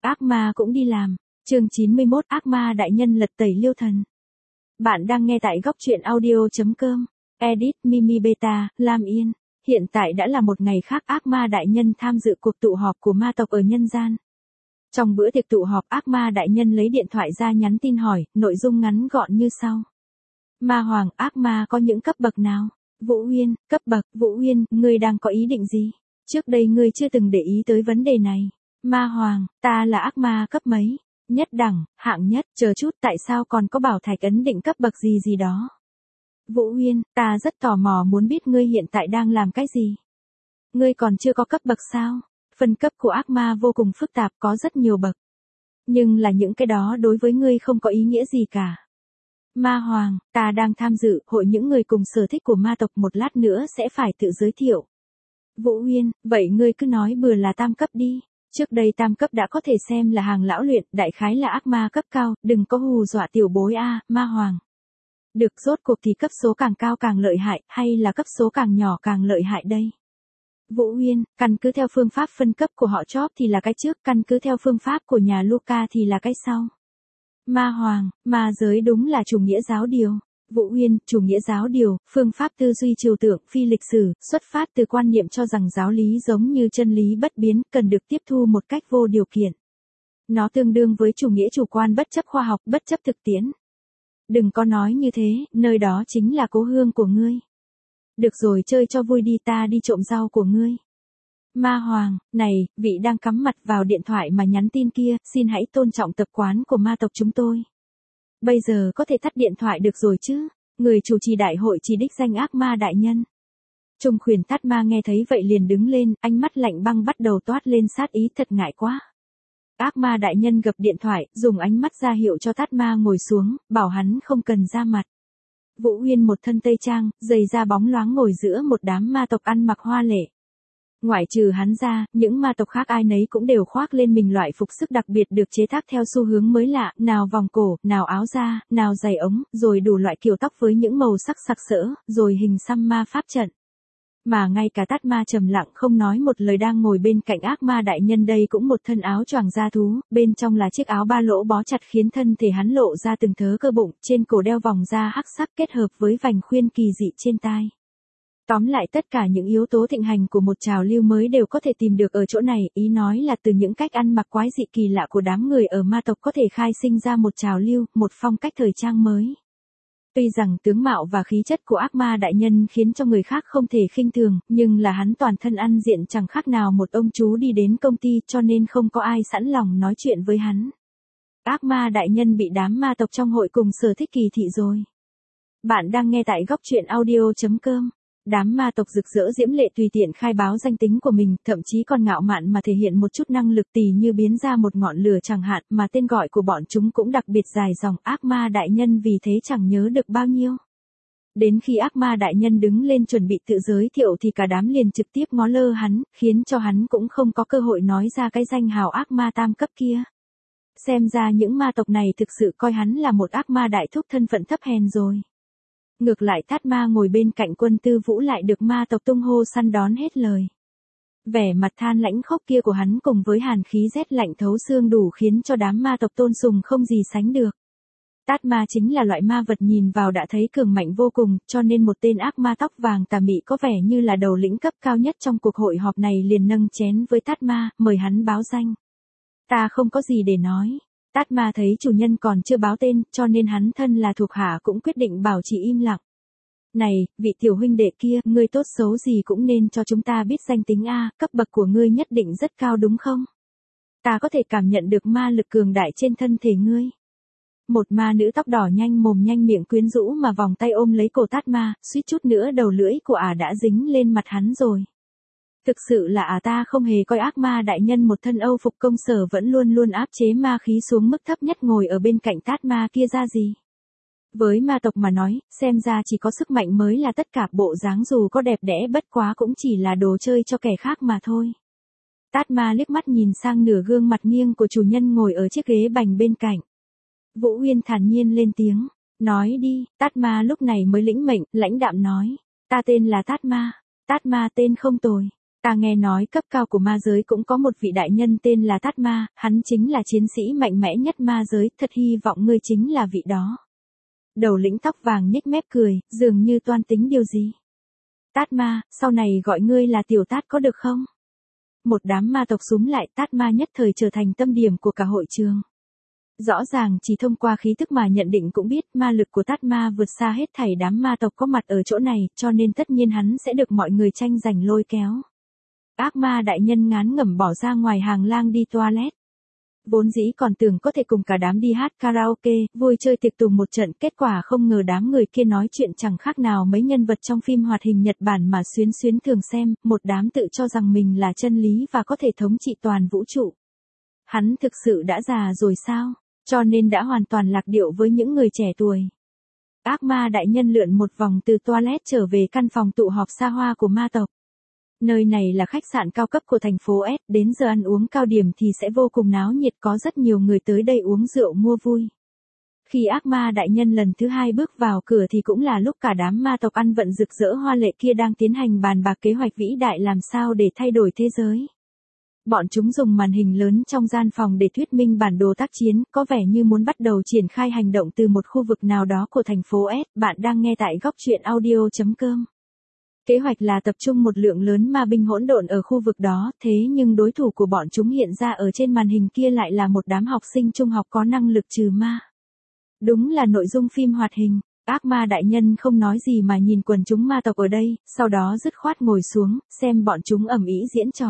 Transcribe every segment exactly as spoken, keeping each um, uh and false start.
Ác ma cũng đi làm. Chương chín mươi mốt Ác ma đại nhân lật tẩy Liêu Thần. Bạn đang nghe tại góc truyện audio.com. Edit Mimi Beta, Lam Yên. Hiện tại đã là một ngày khác ác ma đại nhân tham dự cuộc tụ họp của ma tộc ở nhân gian. Trong bữa tiệc tụ họp, ác ma đại nhân lấy điện thoại ra nhắn tin hỏi, nội dung ngắn gọn như sau. Ma Hoàng, ác ma có những cấp bậc nào? Vũ Uyên, cấp bậc, Vũ Uyên, ngươi đang có ý định gì? Trước đây ngươi chưa từng để ý tới vấn đề này. Ma Hoàng, ta là ác ma cấp mấy? Nhất đẳng, hạng nhất, chờ chút, tại sao còn có bảo thạch ấn định cấp bậc gì gì đó? Vũ Uyên, ta rất tò mò muốn biết ngươi hiện tại đang làm cái gì? Ngươi còn chưa có cấp bậc sao? Phân cấp của ác ma vô cùng phức tạp, có rất nhiều bậc. Nhưng là những cái đó đối với ngươi không có ý nghĩa gì cả. Ma Hoàng, ta đang tham dự hội những người cùng sở thích của ma tộc, một lát nữa sẽ phải tự giới thiệu. Vũ Uyên, vậy ngươi cứ nói bừa là tam cấp đi. Trước đây tam cấp đã có thể xem là hàng lão luyện, đại khái là ác ma cấp cao, đừng có hù dọa tiểu bối a, Ma Hoàng. Được, rốt cuộc thì cấp số càng cao càng lợi hại, hay là cấp số càng nhỏ càng lợi hại đây? Vũ Uyên, căn cứ theo phương pháp phân cấp của họ Chóp thì là cái trước, căn cứ theo phương pháp của nhà Luca thì là cái sau. Ma Hoàng, ma giới đúng là chủ nghĩa giáo điều. Vũ Uyên, chủ nghĩa giáo điều, phương pháp tư duy trừu tượng, phi lịch sử, xuất phát từ quan niệm cho rằng giáo lý giống như chân lý bất biến, cần được tiếp thu một cách vô điều kiện. Nó tương đương với chủ nghĩa chủ quan bất chấp khoa học, bất chấp thực tiễn. Đừng có nói như thế, nơi đó chính là cố hương của ngươi. Được rồi, chơi cho vui đi, ta đi trộm rau của ngươi. Ma Hoàng, này, vị đang cắm mặt vào điện thoại mà nhắn tin kia, xin hãy tôn trọng tập quán của ma tộc chúng tôi. Bây giờ có thể tắt điện thoại được rồi chứ? Người chủ trì đại hội chỉ đích danh ác ma đại nhân. Trung khuyển Tát Ma nghe thấy vậy liền đứng lên, ánh mắt lạnh băng bắt đầu toát lên sát ý, thật ngại quá. Ác ma đại nhân gập điện thoại, dùng ánh mắt ra hiệu cho Tát Ma ngồi xuống, bảo hắn không cần ra mặt. Vũ Uyên một thân tây trang, giày da bóng loáng ngồi giữa một đám ma tộc ăn mặc hoa lệ. Ngoại trừ hắn ra, những ma tộc khác ai nấy cũng đều khoác lên mình loại phục sức đặc biệt được chế tác theo xu hướng mới lạ, nào vòng cổ, nào áo da, nào giày ống, rồi đủ loại kiểu tóc với những màu sắc sặc sỡ, rồi hình xăm ma pháp trận. Mà ngay cả Tát Ma trầm lặng không nói một lời đang ngồi bên cạnh ác ma đại nhân đây cũng một thân áo choàng da thú, bên trong là chiếc áo ba lỗ bó chặt khiến thân thể hắn lộ ra từng thớ cơ bụng, trên cổ đeo vòng da hắc sắc kết hợp với vành khuyên kỳ dị trên tai. Tóm lại tất cả những yếu tố thịnh hành của một trào lưu mới đều có thể tìm được ở chỗ này, ý nói là từ những cách ăn mặc quái dị kỳ lạ của đám người ở ma tộc có thể khai sinh ra một trào lưu, một phong cách thời trang mới. Tuy rằng tướng mạo và khí chất của ác ma đại nhân khiến cho người khác không thể khinh thường, nhưng là hắn toàn thân ăn diện chẳng khác nào một ông chú đi đến công ty, cho nên không có ai sẵn lòng nói chuyện với hắn. Ác ma đại nhân bị đám ma tộc trong hội cùng sở thích kỳ thị rồi. Bạn đang nghe tại góc truyện audio.com. Đám ma tộc rực rỡ diễm lệ tùy tiện khai báo danh tính của mình, thậm chí còn ngạo mạn mà thể hiện một chút năng lực tỉ như biến ra một ngọn lửa chẳng hạn, mà tên gọi của bọn chúng cũng đặc biệt dài dòng, ác ma đại nhân vì thế chẳng nhớ được bao nhiêu. Đến khi ác ma đại nhân đứng lên chuẩn bị tự giới thiệu thì cả đám liền trực tiếp ngó lơ hắn, khiến cho hắn cũng không có cơ hội nói ra cái danh hào ác ma tam cấp kia. Xem ra những ma tộc này thực sự coi hắn là một ác ma đại thúc thân phận thấp hèn rồi. Ngược lại Tát Ma ngồi bên cạnh Quân Tư Vũ lại được ma tộc tung hô săn đón hết lời. Vẻ mặt than lãnh khốc kia của hắn cùng với hàn khí rét lạnh thấu xương đủ khiến cho đám ma tộc tôn sùng không gì sánh được. Tát Ma chính là loại ma vật nhìn vào đã thấy cường mạnh vô cùng, cho nên một tên ác ma tóc vàng tà mị có vẻ như là đầu lĩnh cấp cao nhất trong cuộc hội họp này liền nâng chén với Tát Ma, mời hắn báo danh. Ta không có gì để nói. Tát Ma thấy chủ nhân còn chưa báo tên, cho nên hắn thân là thuộc hạ cũng quyết định bảo trì im lặng. Này, vị tiểu huynh đệ kia, ngươi tốt xấu gì cũng nên cho chúng ta biết danh tính a, cấp bậc của ngươi nhất định rất cao đúng không? Ta có thể cảm nhận được ma lực cường đại trên thân thể ngươi. Một ma nữ tóc đỏ nhanh mồm nhanh miệng quyến rũ mà vòng tay ôm lấy cổ Tát Ma, suýt chút nữa đầu lưỡi của ả đã dính lên mặt hắn rồi. Thực sự là à ta không hề coi ác ma đại nhân một thân Âu phục công sở vẫn luôn luôn áp chế ma khí xuống mức thấp nhất ngồi ở bên cạnh Tát Ma kia ra gì. Với ma tộc mà nói, xem ra chỉ có sức mạnh mới là tất cả, bộ dáng dù có đẹp đẽ bất quá cũng chỉ là đồ chơi cho kẻ khác mà thôi. Tát Ma liếc mắt nhìn sang nửa gương mặt nghiêng của chủ nhân ngồi ở chiếc ghế bành bên cạnh. Vũ Uyên thản nhiên lên tiếng, nói đi. Tát Ma lúc này mới lĩnh mệnh, lãnh đạm nói, ta tên là Tát Ma. Tát Ma tên không tồi. Ta nghe nói cấp cao của ma giới cũng có một vị đại nhân tên là Tát Ma, hắn chính là chiến sĩ mạnh mẽ nhất ma giới, thật hy vọng ngươi chính là vị đó. Đầu lĩnh tóc vàng nhếch mép cười, dường như toan tính điều gì. Tát Ma, sau này gọi ngươi là Tiểu Tát có được không? Một đám ma tộc xúm lại, Tát Ma nhất thời trở thành tâm điểm của cả hội trường. Rõ ràng chỉ thông qua khí tức mà nhận định cũng biết ma lực của Tát Ma vượt xa hết thảy đám ma tộc có mặt ở chỗ này, cho nên tất nhiên hắn sẽ được mọi người tranh giành lôi kéo. Ác ma đại nhân ngán ngẩm bỏ ra ngoài hàng lang đi toilet. Vốn dĩ còn tưởng có thể cùng cả đám đi hát karaoke, vui chơi tiệc tùng một trận, kết quả không ngờ đám người kia nói chuyện chẳng khác nào mấy nhân vật trong phim hoạt hình Nhật Bản mà xuyến xuyến thường xem, một đám tự cho rằng mình là chân lý và có thể thống trị toàn vũ trụ. Hắn thực sự đã già rồi sao, cho nên đã hoàn toàn lạc điệu với những người trẻ tuổi. Ác ma đại nhân lượn một vòng từ toilet trở về căn phòng tụ họp xa hoa của ma tộc. Nơi này là khách sạn cao cấp của thành phố S, đến giờ ăn uống cao điểm thì sẽ vô cùng náo nhiệt, có rất nhiều người tới đây uống rượu mua vui. Khi ác ma đại nhân lần thứ hai bước vào cửa thì cũng là lúc cả đám ma tộc ăn vận rực rỡ hoa lệ kia đang tiến hành bàn bạc kế hoạch vĩ đại làm sao để thay đổi thế giới. Bọn chúng dùng màn hình lớn trong gian phòng để thuyết minh bản đồ tác chiến, có vẻ như muốn bắt đầu triển khai hành động từ một khu vực nào đó của thành phố S. Bạn đang nghe tại góc truyện audio chấm com. Kế hoạch là tập trung một lượng lớn ma binh hỗn độn ở khu vực đó, thế nhưng đối thủ của bọn chúng hiện ra ở trên màn hình kia lại là một đám học sinh trung học có năng lực trừ ma. Đúng là nội dung phim hoạt hình. Ác ma đại nhân không nói gì mà nhìn quần chúng ma tộc ở đây, sau đó dứt khoát ngồi xuống, xem bọn chúng ầm ĩ diễn trò.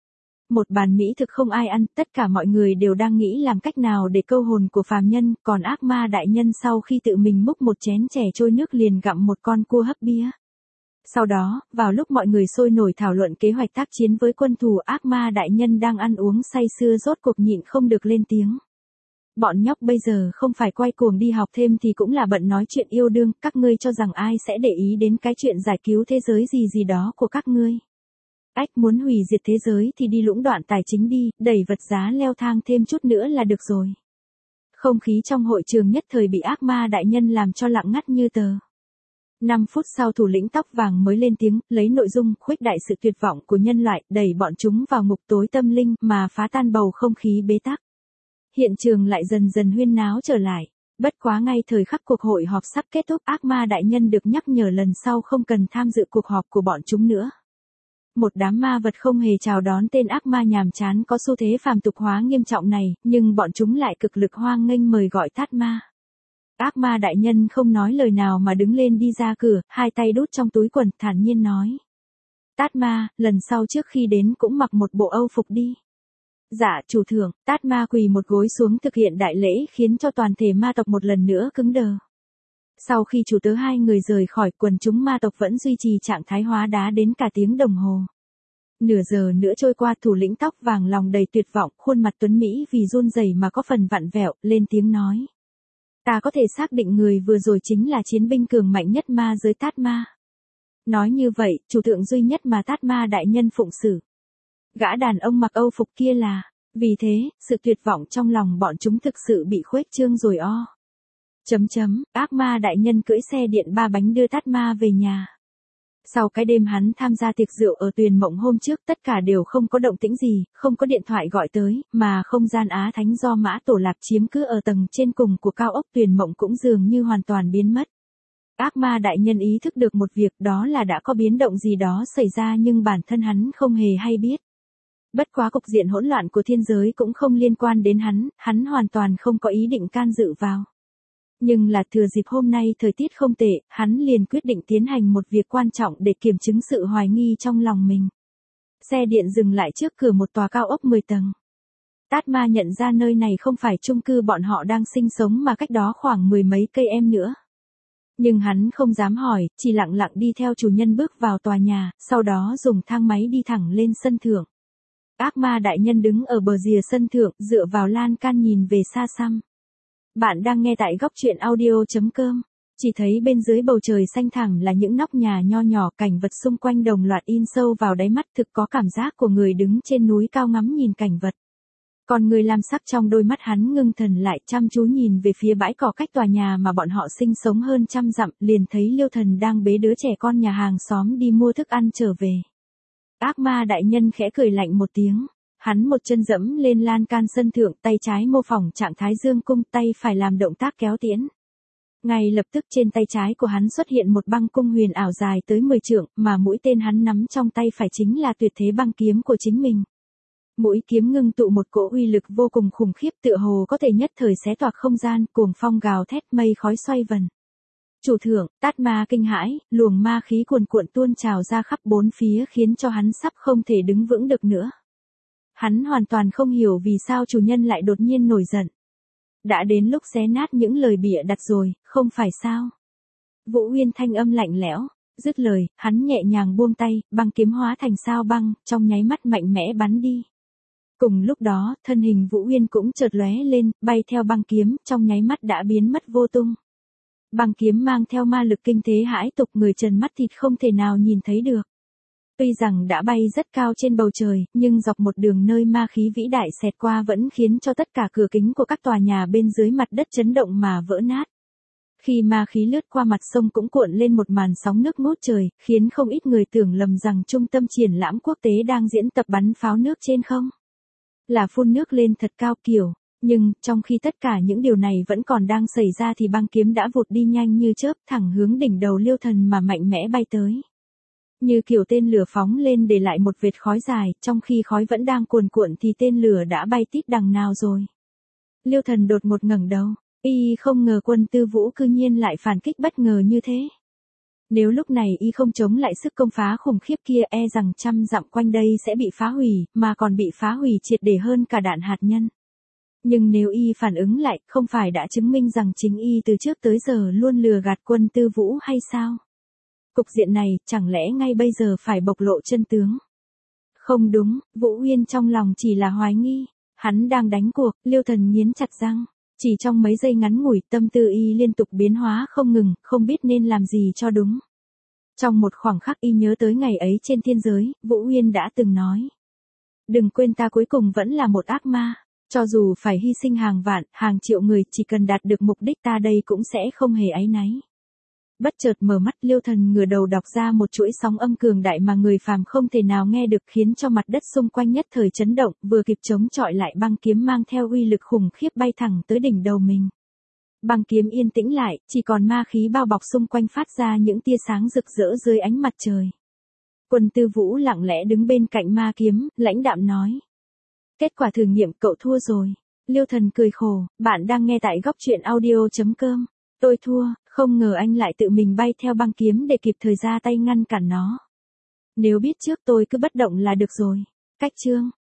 Một bàn mỹ thực không ai ăn, tất cả mọi người đều đang nghĩ làm cách nào để câu hồn của phàm nhân, còn ác ma đại nhân sau khi tự mình múc một chén chè trôi nước liền gặm một con cua hấp bia. Sau đó, vào lúc mọi người sôi nổi thảo luận kế hoạch tác chiến với quân thù, ác ma đại nhân đang ăn uống say sưa rốt cuộc nhịn không được lên tiếng. Bọn nhóc bây giờ không phải quay cuồng đi học thêm thì cũng là bận nói chuyện yêu đương, các ngươi cho rằng ai sẽ để ý đến cái chuyện giải cứu thế giới gì gì đó của các ngươi. Ách, muốn hủy diệt thế giới thì đi lũng đoạn tài chính đi, đẩy vật giá leo thang thêm chút nữa là được rồi. Không khí trong hội trường nhất thời bị ác ma đại nhân làm cho lặng ngắt như tờ. năm phút sau thủ lĩnh tóc vàng mới lên tiếng, lấy nội dung khuếch đại sự tuyệt vọng của nhân loại, đẩy bọn chúng vào ngục tối tâm linh mà phá tan bầu không khí bế tắc. Hiện trường lại dần dần huyên náo trở lại. Bất quá ngay thời khắc cuộc hội họp sắp kết thúc, ác ma đại nhân được nhắc nhở lần sau không cần tham dự cuộc họp của bọn chúng nữa. Một đám ma vật không hề chào đón tên ác ma nhàm chán có xu thế phàm tục hóa nghiêm trọng này, nhưng bọn chúng lại cực lực hoan nghênh mời gọi Tát Ma. Ác ma đại nhân không nói lời nào mà đứng lên đi ra cửa, hai tay đút trong túi quần, thản nhiên nói. Tát Ma, lần sau trước khi đến cũng mặc một bộ âu phục đi. Dạ, chủ thượng. Tát Ma quỳ một gối xuống thực hiện đại lễ khiến cho toàn thể ma tộc một lần nữa cứng đờ. Sau khi chủ tớ hai người rời khỏi, quần chúng ma tộc vẫn duy trì trạng thái hóa đá đến cả tiếng đồng hồ. Nửa giờ nữa trôi qua, thủ lĩnh tóc vàng lòng đầy tuyệt vọng, khuôn mặt tuấn Mỹ vì run rẩy mà có phần vặn vẹo, lên tiếng nói. Ta có thể xác định người vừa rồi chính là chiến binh cường mạnh nhất ma giới Tát Ma. Nói như vậy, chủ thượng duy nhất mà Tát Ma đại nhân phụng xử. Gã đàn ông mặc âu phục kia là, vì thế, sự tuyệt vọng trong lòng bọn chúng thực sự bị khuếch trương rồi o. Chấm chấm, ác ma đại nhân cưỡi xe điện ba bánh đưa Tát Ma về nhà. Sau cái đêm hắn tham gia tiệc rượu ở Tuyền Mộng hôm trước, tất cả đều không có động tĩnh gì, không có điện thoại gọi tới, mà không gian Á Thánh do Mã Tổ Lạc chiếm cứ ở tầng trên cùng của cao ốc Tuyền Mộng cũng dường như hoàn toàn biến mất. Ác ma đại nhân ý thức được một việc, đó là đã có biến động gì đó xảy ra nhưng bản thân hắn không hề hay biết. Bất quá cục diện hỗn loạn của thiên giới cũng không liên quan đến hắn, hắn hoàn toàn không có ý định can dự vào. Nhưng là thừa dịp hôm nay thời tiết không tệ, hắn liền quyết định tiến hành một việc quan trọng để kiểm chứng sự hoài nghi trong lòng mình. Xe điện dừng lại trước cửa một tòa cao ốc mười tầng. Tát Ma nhận ra nơi này không phải chung cư bọn họ đang sinh sống mà cách đó khoảng mười mấy cây em nữa. Nhưng hắn không dám hỏi, chỉ lặng lặng đi theo chủ nhân bước vào tòa nhà, sau đó dùng thang máy đi thẳng lên sân thượng. Ác ma đại nhân đứng ở bờ rìa sân thượng, dựa vào lan can nhìn về xa xăm. Bạn đang nghe tại góc truyện audio chấm com. Chỉ thấy bên dưới bầu trời xanh thẳm là những nóc nhà nho nhỏ, cảnh vật xung quanh đồng loạt in sâu vào đáy mắt, thực có cảm giác của người đứng trên núi cao ngắm nhìn cảnh vật. Còn người làm sắc trong đôi mắt hắn ngưng thần lại, chăm chú nhìn về phía bãi cỏ cách tòa nhà mà bọn họ sinh sống hơn trăm dặm, liền thấy Liêu Thần đang bế đứa trẻ con nhà hàng xóm đi mua thức ăn trở về. Ác ma đại nhân khẽ cười lạnh một tiếng. Hắn một chân dẫm lên lan can sân thượng, tay trái mô phỏng trạng thái dương cung, tay phải làm động tác kéo tiễn. Ngay lập tức trên tay trái của hắn xuất hiện một băng cung huyền ảo dài tới mười trượng, mà mũi tên hắn nắm trong tay phải chính là tuyệt thế băng kiếm của chính mình. Mũi kiếm ngưng tụ một cỗ uy lực vô cùng khủng khiếp, tựa hồ có thể nhất thời xé toạc không gian, cuồng phong gào thét, mây khói xoay vần. Chủ thượng, Tát Ma kinh hãi, luồng ma khí cuồn cuộn tuôn trào ra khắp bốn phía khiến cho hắn sắp không thể đứng vững được nữa. Hắn hoàn toàn không hiểu vì sao chủ nhân lại đột nhiên nổi giận. Đã đến lúc xé nát những lời bịa đặt rồi, không phải sao? Vũ Uyên thanh âm lạnh lẽo, dứt lời, hắn nhẹ nhàng buông tay, băng kiếm hóa thành sao băng, trong nháy mắt mạnh mẽ bắn đi. Cùng lúc đó, thân hình Vũ Uyên cũng chợt lóe lên, bay theo băng kiếm, trong nháy mắt đã biến mất vô tung. Băng kiếm mang theo ma lực kinh thế hãi tục, người trần mắt thịt không thể nào nhìn thấy được. Tuy rằng đã bay rất cao trên bầu trời, nhưng dọc một đường nơi ma khí vĩ đại xẹt qua vẫn khiến cho tất cả cửa kính của các tòa nhà bên dưới mặt đất chấn động mà vỡ nát. Khi ma khí lướt qua mặt sông cũng cuộn lên một màn sóng nước ngút trời, khiến không ít người tưởng lầm rằng trung tâm triển lãm quốc tế đang diễn tập bắn pháo nước trên không. Là phun nước lên thật cao kiểu. Nhưng, trong khi tất cả những điều này vẫn còn đang xảy ra thì băng kiếm đã vụt đi nhanh như chớp, thẳng hướng đỉnh đầu Liêu Thần mà mạnh mẽ bay tới. Như kiểu tên lửa phóng lên để lại một vệt khói dài, trong khi khói vẫn đang cuồn cuộn thì tên lửa đã bay tít đằng nào rồi. Liêu Thần đột ngột ngẩng đầu, y không ngờ Quân Tư Vũ cư nhiên lại phản kích bất ngờ như thế. Nếu lúc này y không chống lại sức công phá khủng khiếp kia, e rằng trăm dặm quanh đây sẽ bị phá hủy, mà còn bị phá hủy triệt để hơn cả đạn hạt nhân. Nhưng nếu y phản ứng lại, không phải đã chứng minh rằng chính y từ trước tới giờ luôn lừa gạt Quân Tư Vũ hay sao? Cục diện này, chẳng lẽ ngay bây giờ phải bộc lộ chân tướng? Không đúng, Vũ Uyên trong lòng chỉ là hoài nghi. Hắn đang đánh cuộc, Liêu Thần nghiến chặt răng. Chỉ trong mấy giây ngắn ngủi, tâm tư y liên tục biến hóa không ngừng, không biết nên làm gì cho đúng. Trong một khoảng khắc y nhớ tới ngày ấy trên thiên giới, Vũ Uyên đã từng nói. Đừng quên ta cuối cùng vẫn là một ác ma. Cho dù phải hy sinh hàng vạn, hàng triệu người, chỉ cần đạt được mục đích ta đây cũng sẽ không hề áy náy. Bất chợt mở mắt, Liêu Thần ngửa đầu đọc ra một chuỗi sóng âm cường đại mà người phàm không thể nào nghe được, khiến cho mặt đất xung quanh nhất thời chấn động, vừa kịp chống chọi lại băng kiếm mang theo uy lực khủng khiếp bay thẳng tới đỉnh đầu mình. Băng kiếm yên tĩnh lại, chỉ còn ma khí bao bọc xung quanh phát ra những tia sáng rực rỡ dưới ánh mặt trời. Quân Tư Vũ lặng lẽ đứng bên cạnh ma kiếm, lãnh đạm nói. Kết quả thử nghiệm, cậu thua rồi. Liêu Thần cười khổ, bạn đang nghe tại góc truyện audio chấm com. Tôi thua, không ngờ anh lại tự mình bay theo băng kiếm để kịp thời ra tay ngăn cản nó. Nếu biết trước tôi cứ bất động là được rồi. Cách chương.